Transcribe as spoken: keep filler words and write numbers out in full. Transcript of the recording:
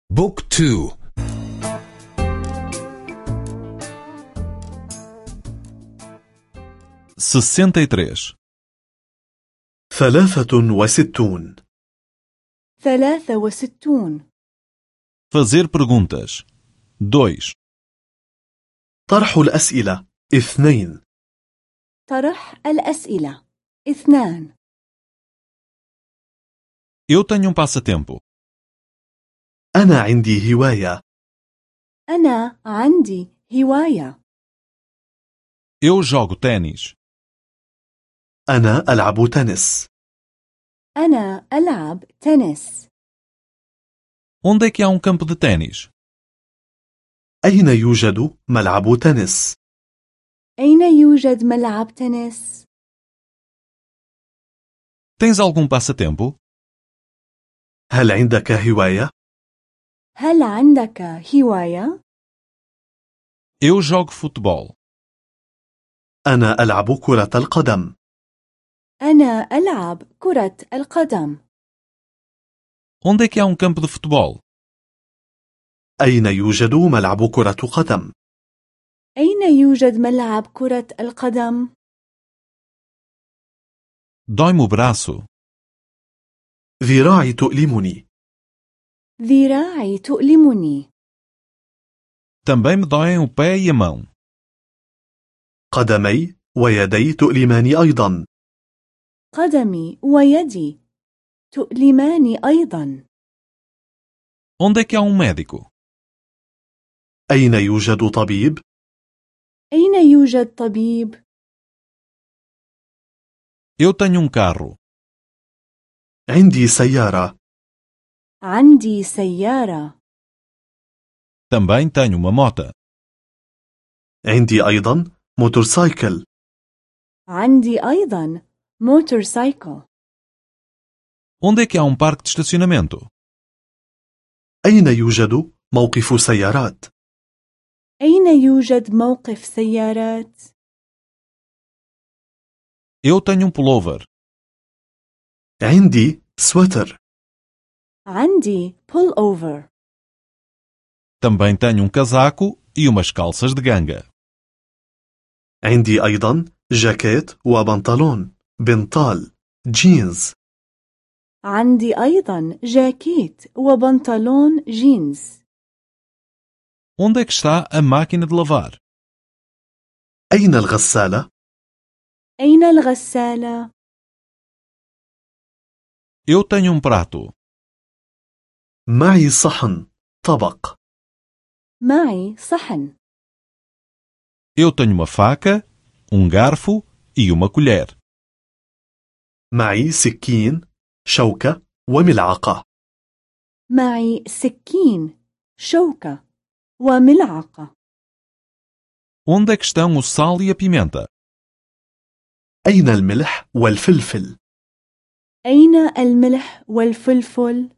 بوك تو. sessenta e três. ثلاثة وستون. ثلاثة وستون. Fazer perguntas. dois. طرح الأسئلة اثنين. طرح الأسئلة اثنان. Eu tenho um passatempo. أنا عندي هواية. أنا عندي هواية. Eu jogo ténis. أنا ألعب تنس. أنا ألعب تنس. Onde é que há um campo de ténis? أين يوجد ملعب تنس؟ أين يوجد ملعب تنس؟ Tens algum passatempo? هل عندك هواية؟ هل عندك هواية؟ Eu jogo futebol. أنا ألعب كرة القدم. أنا ألعب كرة القدم. Onde é que há um campo de futebol? أين يوجد ملعب كرة قدم؟ أين يوجد ملعب كرة القدم؟ Dói-me o braço. ذراعي تؤلمني. ذراعي تؤلمني. Também me doem o pé e a mão. قدمي ويدي تؤلماني أيضا. قدمي ويدي تؤلماني أيضا. Onde é que há um médico? أين يوجد طبيب؟ أين يوجد طبيب؟ Eu tenho um carro. عندي سيارة. عندي سيارة. Também tenho uma moto. عندي أيضا موتورسايكل. عندي أيضا موتورسايكل. Onde é que há um parque de estacionamento? أين يوجد موقف سيارات؟ أين يوجد موقف سيارات؟ Eu tenho um pullover. عندي سويتر. عندي pull over. Também tenho um casaco e umas calças de ganga. عندي أيضا جاكيت وبنطلون بنطال جينز. عندي أيضا جاكيت وبنطلون جينز. Onde é que está a máquina de lavar? أين الغسالة؟ أين الغسالة؟ Eu tenho um prato. معي صحن طبق. معي صحن. Eu tenho uma faca, um garfo e uma colher. معي سكين شوكة وملعقة. معي سكين شوكة وملعقة. Onde é que estão o sal e a pimenta? أين الملح والفلفل؟ أين الملح والفلفل؟